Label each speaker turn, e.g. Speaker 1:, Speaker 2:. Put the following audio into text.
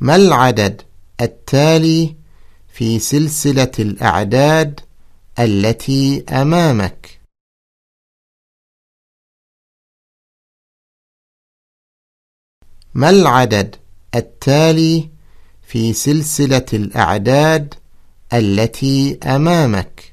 Speaker 1: ما العدد التالي في سلسلة الأعداد التي أمامك؟ ما العدد التالي في سلسلة الأعداد التي أمامك؟